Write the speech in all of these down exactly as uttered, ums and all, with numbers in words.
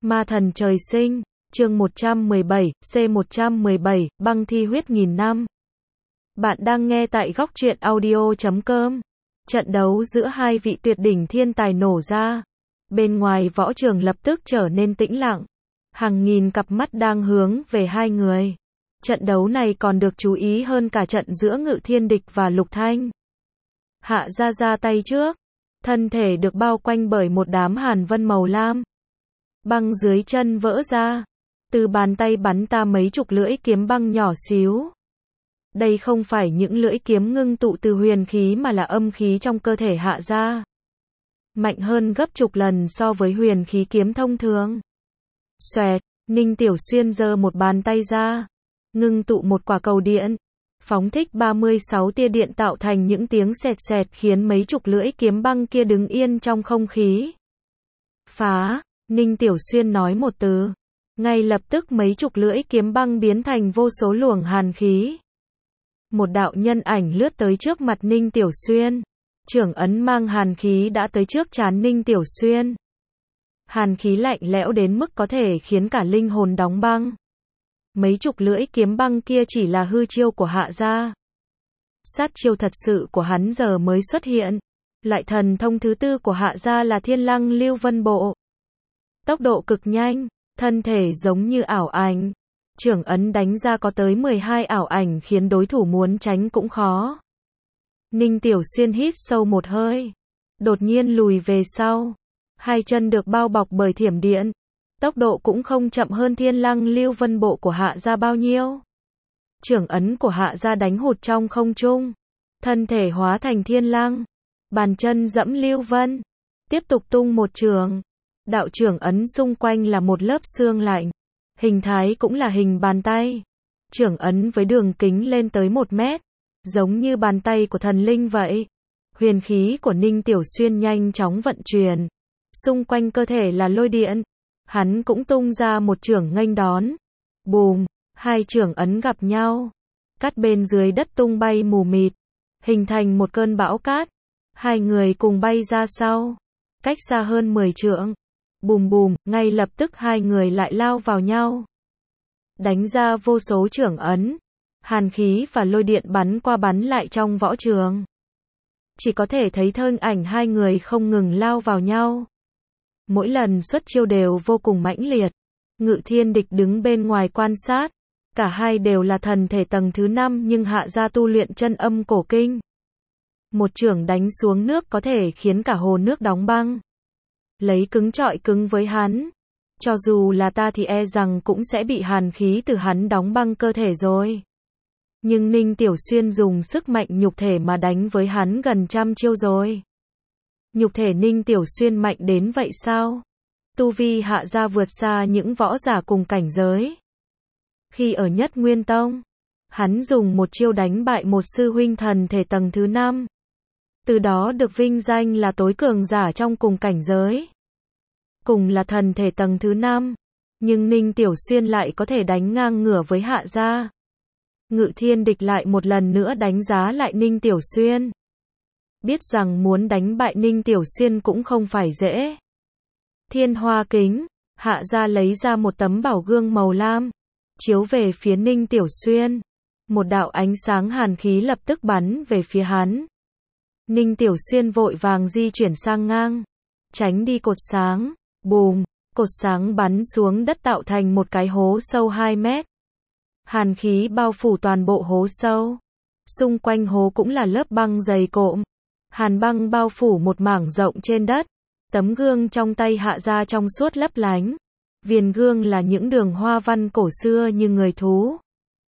Ma thần trời sinh, chương một trăm mười bảy, C một trăm mười bảy, băng thi huyết nghìn năm. Bạn đang nghe tại góc truyện audio chấm com. Trận đấu giữa hai vị tuyệt đỉnh thiên tài nổ ra. Bên ngoài võ trường lập tức trở nên tĩnh lặng. Hàng nghìn cặp mắt đang hướng về hai người. Trận đấu này còn được chú ý hơn cả trận giữa Ngự Thiên Địch và Lục Thanh. Hạ Gia ra tay trước. Thân thể được bao quanh bởi một đám hàn vân màu lam. Băng dưới chân vỡ ra. Từ bàn tay bắn ta mấy chục lưỡi kiếm băng nhỏ xíu. Đây không phải những lưỡi kiếm ngưng tụ từ huyền khí mà là âm khí trong cơ thể Hạ Gia. Mạnh hơn gấp chục lần so với huyền khí kiếm thông thường. Xoẹt, Ninh Tiểu Xuyên giơ một bàn tay ra. Ngưng tụ một quả cầu điện. Phóng thích ba mươi sáu tia điện tạo thành những tiếng sẹt sẹt khiến mấy chục lưỡi kiếm băng kia đứng yên trong không khí. Phá, Ninh Tiểu Xuyên nói một từ. Ngay lập tức mấy chục lưỡi kiếm băng biến thành vô số luồng hàn khí. Một đạo nhân ảnh lướt tới trước mặt Ninh Tiểu Xuyên. Trưởng ấn mang hàn khí đã tới trước trán Ninh Tiểu Xuyên. Hàn khí lạnh lẽo đến mức có thể khiến cả linh hồn đóng băng. Mấy chục lưỡi kiếm băng kia chỉ là hư chiêu của Hạ Gia. Sát chiêu thật sự của hắn giờ mới xuất hiện. Loại thần thông thứ tư của Hạ Gia là Thiên Lăng Lưu Vân Bộ. Tốc độ cực nhanh, thân thể giống như ảo ảnh. Trưởng ấn đánh ra có tới mười hai ảo ảnh khiến đối thủ muốn tránh cũng khó. Ninh Tiểu Xuyên hít sâu một hơi. Đột nhiên lùi về sau. Hai chân được bao bọc bởi thiểm điện. Tốc độ cũng không chậm hơn Thiên Lăng Lưu Vân Bộ của Hạ Gia bao nhiêu. Trưởng ấn của Hạ Gia đánh hụt trong không trung. Thân thể hóa thành thiên lăng. Bàn chân dẫm Lưu Vân. Tiếp tục tung một trường. Đạo trưởng ấn xung quanh là một lớp xương lạnh. Hình thái cũng là hình bàn tay. Trưởng ấn với đường kính lên tới một mét. Giống như bàn tay của thần linh vậy. Huyền khí của Ninh Tiểu Xuyên nhanh chóng vận chuyển. Xung quanh cơ thể là lôi điện. Hắn cũng tung ra một chưởng nghênh đón. Bùm, hai chưởng ấn gặp nhau. Cát bên dưới đất tung bay mù mịt. Hình thành một cơn bão cát. Hai người cùng bay ra sau. Cách xa hơn mười trượng. Bùm bùm, ngay lập tức hai người lại lao vào nhau. Đánh ra vô số chưởng ấn. Hàn khí và lôi điện bắn qua bắn lại trong võ trường. Chỉ có thể thấy thân ảnh hai người không ngừng lao vào nhau. Mỗi lần xuất chiêu đều vô cùng mãnh liệt. Ngự Thiên Địch đứng bên ngoài quan sát. Cả hai đều là thần thể tầng thứ năm nhưng Hạ Gia tu luyện chân âm cổ kinh. Một chưởng đánh xuống nước có thể khiến cả hồ nước đóng băng. Lấy cứng trọi cứng với hắn. Cho dù là ta thì e rằng cũng sẽ bị hàn khí từ hắn đóng băng cơ thể rồi. Nhưng Ninh Tiểu Xuyên dùng sức mạnh nhục thể mà đánh với hắn gần trăm chiêu rồi. Nhục thể Ninh Tiểu Xuyên mạnh đến vậy sao? Tu vi Hạ Gia vượt xa những võ giả cùng cảnh giới. Khi ở Nhất Nguyên Tông, hắn dùng một chiêu đánh bại một sư huynh thần thể tầng thứ năm. Từ đó được vinh danh là tối cường giả trong cùng cảnh giới. Cùng là thần thể tầng thứ năm, nhưng Ninh Tiểu Xuyên lại có thể đánh ngang ngửa với Hạ Gia. Ngự Thiên Địch lại một lần nữa đánh giá lại Ninh Tiểu Xuyên. Biết rằng muốn đánh bại Ninh Tiểu Xuyên cũng không phải dễ. Thiên Hoa Kính, Hạ Gia lấy ra một tấm bảo gương màu lam, chiếu về phía Ninh Tiểu Xuyên. Một đạo ánh sáng hàn khí lập tức bắn về phía hắn. Ninh Tiểu Xuyên vội vàng di chuyển sang ngang, tránh đi cột sáng. Bùm, cột sáng bắn xuống đất tạo thành một cái hố sâu hai mét. Hàn khí bao phủ toàn bộ hố sâu. Xung quanh hố cũng là lớp băng dày cộm. Hàn băng bao phủ một mảng rộng trên đất. Tấm gương trong tay Hạ Gia trong suốt lấp lánh. Viền gương là những đường hoa văn cổ xưa như người thú.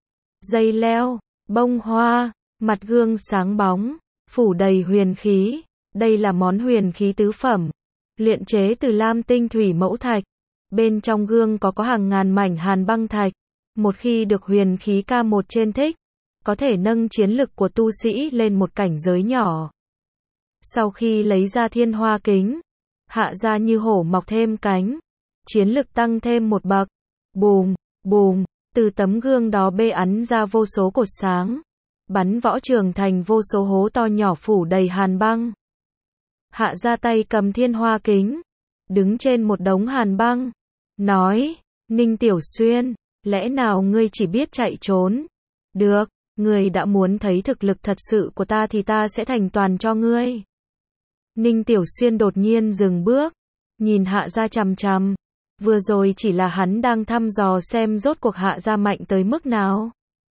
Dây leo, bông hoa, mặt gương sáng bóng, phủ đầy huyền khí. Đây là món huyền khí tứ phẩm, luyện chế từ lam tinh thủy mẫu thạch. Bên trong gương có có hàng ngàn mảnh hàn băng thạch. Một khi được huyền khí K một trên thích, có thể nâng chiến lực của tu sĩ lên một cảnh giới nhỏ. Sau khi lấy ra Thiên Hoa Kính, Hạ Gia như hổ mọc thêm cánh, chiến lực tăng thêm một bậc. Bùm, bùm, từ tấm gương đó bê ắn ra vô số cột sáng, bắn võ trường thành vô số hố to nhỏ phủ đầy hàn băng. Hạ Gia tay cầm Thiên Hoa Kính, đứng trên một đống hàn băng, nói, Ninh Tiểu Xuyên, lẽ nào ngươi chỉ biết chạy trốn? Được, ngươi đã muốn thấy thực lực thật sự của ta thì ta sẽ thành toàn cho ngươi. Ninh Tiểu Xuyên đột nhiên dừng bước, nhìn Hạ Gia chằm chằm. Vừa rồi chỉ là hắn đang thăm dò xem rốt cuộc Hạ Gia mạnh tới mức nào.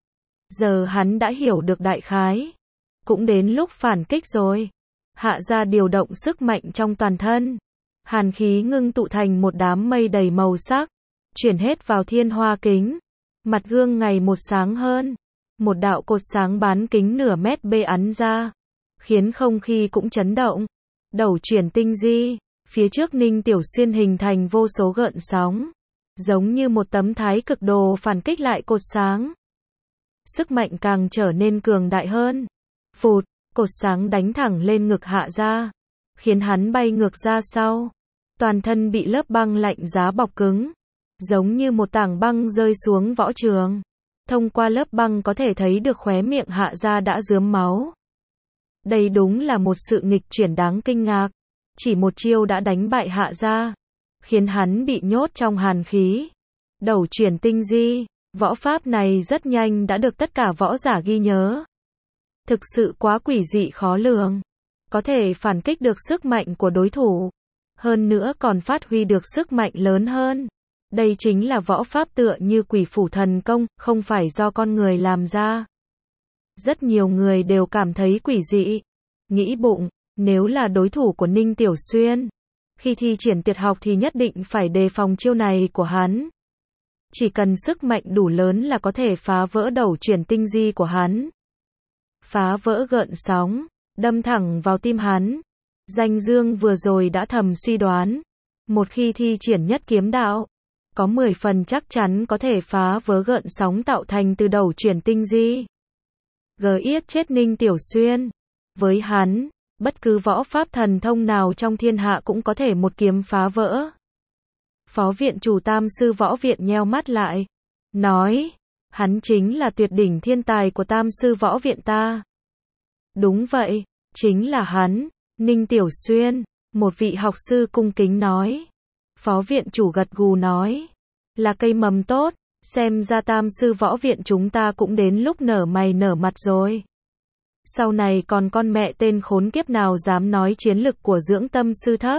Giờ hắn đã hiểu được đại khái. Cũng đến lúc phản kích rồi. Hạ Gia điều động sức mạnh trong toàn thân. Hàn khí ngưng tụ thành một đám mây đầy màu sắc. Chuyển hết vào thiên hoa kính. Mặt gương ngày một sáng hơn. Một đạo cột sáng bán kính nửa mét bê ắn ra. Khiến không khí cũng chấn động. Đầu chuyển tinh di. Phía trước Ninh Tiểu Xuyên hình thành vô số gợn sóng. Giống như một tấm thái cực đồ phản kích lại cột sáng. Sức mạnh càng trở nên cường đại hơn. Phụt, cột sáng đánh thẳng lên ngực Hạ Gia. Khiến hắn bay ngược ra sau. Toàn thân bị lớp băng lạnh giá bọc cứng. Giống như một tảng băng rơi xuống võ trường. Thông qua lớp băng có thể thấy được khóe miệng Hạ Gia đã rướm máu. Đây đúng là một sự nghịch chuyển đáng kinh ngạc. Chỉ một chiêu đã đánh bại Hạ Gia. Khiến hắn bị nhốt trong hàn khí. Đầu chuyển tinh di. Võ pháp này rất nhanh đã được tất cả võ giả ghi nhớ. Thực sự quá quỷ dị khó lường. Có thể phản kích được sức mạnh của đối thủ. Hơn nữa còn phát huy được sức mạnh lớn hơn. Đây chính là võ pháp tựa như quỷ phủ thần công, không phải do con người làm ra. Rất nhiều người đều cảm thấy quỷ dị. Nghĩ bụng, nếu là đối thủ của Ninh Tiểu Xuyên, khi thi triển tuyệt học thì nhất định phải đề phòng chiêu này của hắn. Chỉ cần sức mạnh đủ lớn là có thể phá vỡ đầu chuyển tinh di của hắn. Phá vỡ gợn sóng, đâm thẳng vào tim hắn. Danh Dương vừa rồi đã thầm suy đoán. Một khi thi triển nhất kiếm đạo, có mười phần chắc chắn có thể phá vỡ gợn sóng tạo thành từ đầu chuyển tinh di. Gờ yết chết Ninh Tiểu Xuyên. Với hắn, bất cứ võ pháp thần thông nào trong thiên hạ cũng có thể một kiếm phá vỡ. Phó viện chủ Tam sư võ viện nheo mắt lại. Nói, hắn chính là tuyệt đỉnh thiên tài của Tam sư võ viện ta. Đúng vậy, chính là hắn, Ninh Tiểu Xuyên, một vị học sư cung kính nói. Phó viện chủ gật gù nói, là cây mầm tốt, xem ra Tam sư võ viện chúng ta cũng đến lúc nở mày nở mặt rồi. Sau này còn con mẹ tên khốn kiếp nào dám nói chiến lực của Dưỡng Tâm sư thấp.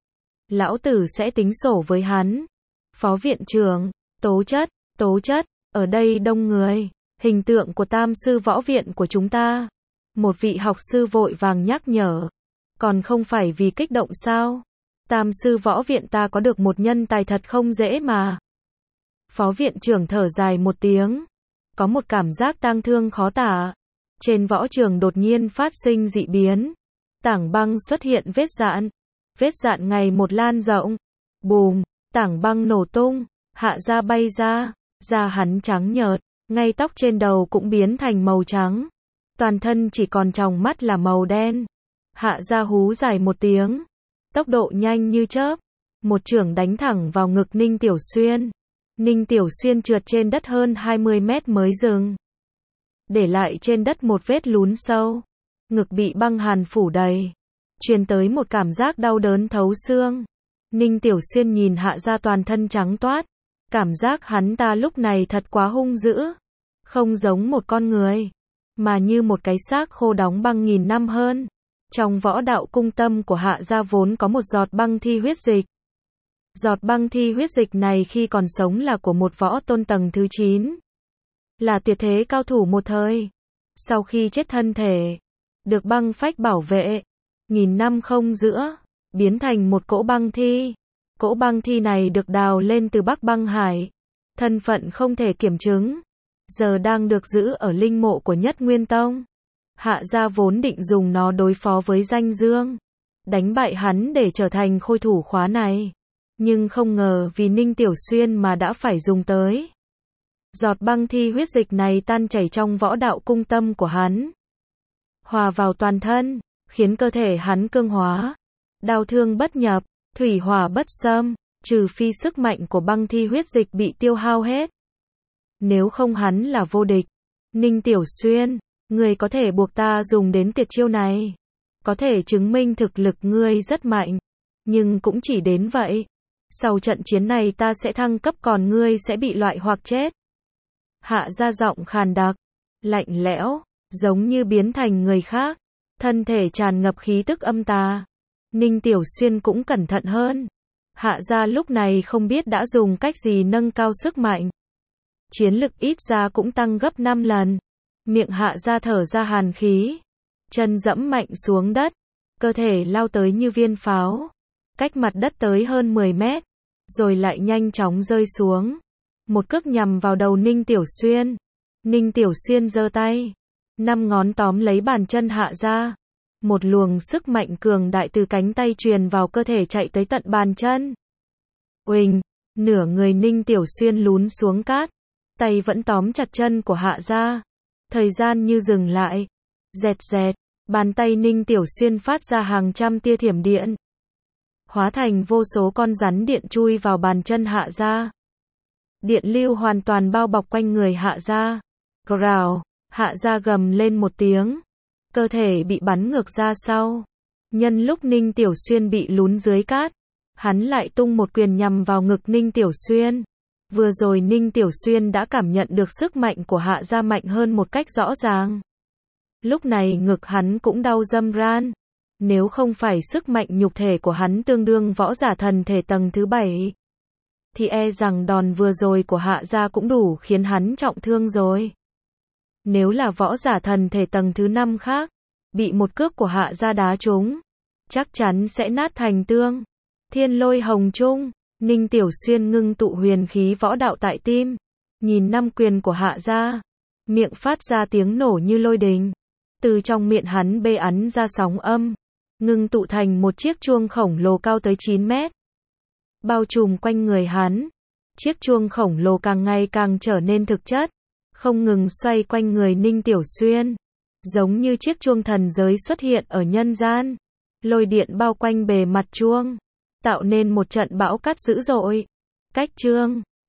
Lão tử sẽ tính sổ với hắn. Phó viện trưởng, tố chất, tố chất, ở đây đông người, hình tượng của Tam sư võ viện của chúng ta. Một vị học sư vội vàng nhắc nhở. Còn không phải vì kích động sao? Tam sư võ viện ta có được một nhân tài thật không dễ mà. Phó viện trưởng thở dài một tiếng. Có một cảm giác tang thương khó tả. Trên võ trường đột nhiên phát sinh dị biến. Tảng băng xuất hiện vết dạn. Vết dạn ngày một lan rộng. Bùm, tảng băng nổ tung. Hạ Gia bay ra. Da hắn trắng nhợt. Ngay tóc trên đầu cũng biến thành màu trắng. Toàn thân chỉ còn tròng mắt là màu đen. Hạ Gia hú dài một tiếng. Tốc độ nhanh như chớp. Một chưởng đánh thẳng vào ngực Ninh Tiểu Xuyên. Ninh Tiểu Xuyên trượt trên đất hơn hai mươi mét mới dừng. Để lại trên đất một vết lún sâu. Ngực bị băng hàn phủ đầy. Truyền tới một cảm giác đau đớn thấu xương. Ninh Tiểu Xuyên nhìn Hạ Gia toàn thân trắng toát. Cảm giác hắn ta lúc này thật quá hung dữ. Không giống một con người, mà như một cái xác khô đóng băng nghìn năm hơn. Trong võ đạo cung tâm của Hạ Gia vốn có một giọt băng thi huyết dịch. Giọt băng thi huyết dịch này khi còn sống là của một võ tôn tầng thứ chín. Là tuyệt thế cao thủ một thời. Sau khi chết thân thể, được băng phách bảo vệ, nghìn năm không giữa, biến thành một cỗ băng thi. Cỗ băng thi này được đào lên từ Bắc Băng Hải. Thân phận không thể kiểm chứng. Giờ đang được giữ ở linh mộ của Nhất Nguyên Tông. Hạ Gia vốn định dùng nó đối phó với Danh Dương. Đánh bại hắn để trở thành khôi thủ khóa này. Nhưng không ngờ vì Ninh Tiểu Xuyên mà đã phải dùng tới. Giọt băng thi huyết dịch này tan chảy trong võ đạo cung tâm của hắn. Hòa vào toàn thân, khiến cơ thể hắn cương hóa. Đao thương bất nhập, thủy hỏa bất xâm, trừ phi sức mạnh của băng thi huyết dịch bị tiêu hao hết. Nếu không hắn là vô địch. Ninh Tiểu Xuyên, ngươi có thể buộc ta dùng đến tuyệt chiêu này. Có thể chứng minh thực lực ngươi rất mạnh. Nhưng cũng chỉ đến vậy. Sau trận chiến này ta sẽ thăng cấp còn ngươi sẽ bị loại hoặc chết. Hạ Gia giọng khàn đặc, lạnh lẽo, giống như biến thành người khác, thân thể tràn ngập khí tức âm tà. Ninh Tiểu Xuyên cũng cẩn thận hơn. Hạ Gia lúc này không biết đã dùng cách gì nâng cao sức mạnh. Chiến lực ít ra cũng tăng gấp năm lần. Miệng Hạ Gia thở ra hàn khí, chân dẫm mạnh xuống đất, cơ thể lao tới như viên pháo, cách mặt đất tới hơn mười mét, rồi lại nhanh chóng rơi xuống. Một cước nhằm vào đầu Ninh Tiểu Xuyên. Ninh Tiểu Xuyên giơ tay, năm ngón tóm lấy bàn chân Hạ Gia. Một luồng sức mạnh cường đại từ cánh tay truyền vào cơ thể chạy tới tận bàn chân. Uỳnh, nửa người Ninh Tiểu Xuyên lún xuống cát, tay vẫn tóm chặt chân của Hạ Gia. Thời gian như dừng lại. Dẹt dẹt, bàn tay Ninh Tiểu Xuyên phát ra hàng trăm tia thiểm điện, hóa thành vô số con rắn điện chui vào bàn chân Hạ Gia. Điện lưu hoàn toàn bao bọc quanh người Hạ Gia. Growl, Hạ Gia gầm lên một tiếng, cơ thể bị bắn ngược ra sau. Nhân lúc Ninh Tiểu Xuyên bị lún dưới cát, hắn lại tung một quyền nhằm vào ngực Ninh Tiểu Xuyên. Vừa rồi Ninh Tiểu Xuyên đã cảm nhận được sức mạnh của Hạ Gia mạnh hơn một cách rõ ràng. Lúc này ngực hắn cũng đau râm ran. Nếu không phải sức mạnh nhục thể của hắn tương đương võ giả thần thể tầng thứ bảy, thì e rằng đòn vừa rồi của Hạ Gia cũng đủ khiến hắn trọng thương rồi. Nếu là võ giả thần thể tầng thứ năm khác, bị một cước của Hạ Gia đá trúng, chắc chắn sẽ nát thành tương. Thiên Lôi Hồng Trung, Ninh Tiểu Xuyên ngưng tụ huyền khí võ đạo tại tim, nhìn năm quyền của Hạ Gia, miệng phát ra tiếng nổ như lôi đình. Từ trong miệng hắn bê ắn ra sóng âm, ngưng tụ thành một chiếc chuông khổng lồ cao tới chín mét. Bao trùm quanh người hắn, chiếc chuông khổng lồ càng ngày càng trở nên thực chất, không ngừng xoay quanh người Ninh Tiểu Xuyên, giống như chiếc chuông thần giới xuất hiện ở nhân gian. Lôi điện bao quanh bề mặt chuông, tạo nên một trận bão cát dữ dội. Cách chuông,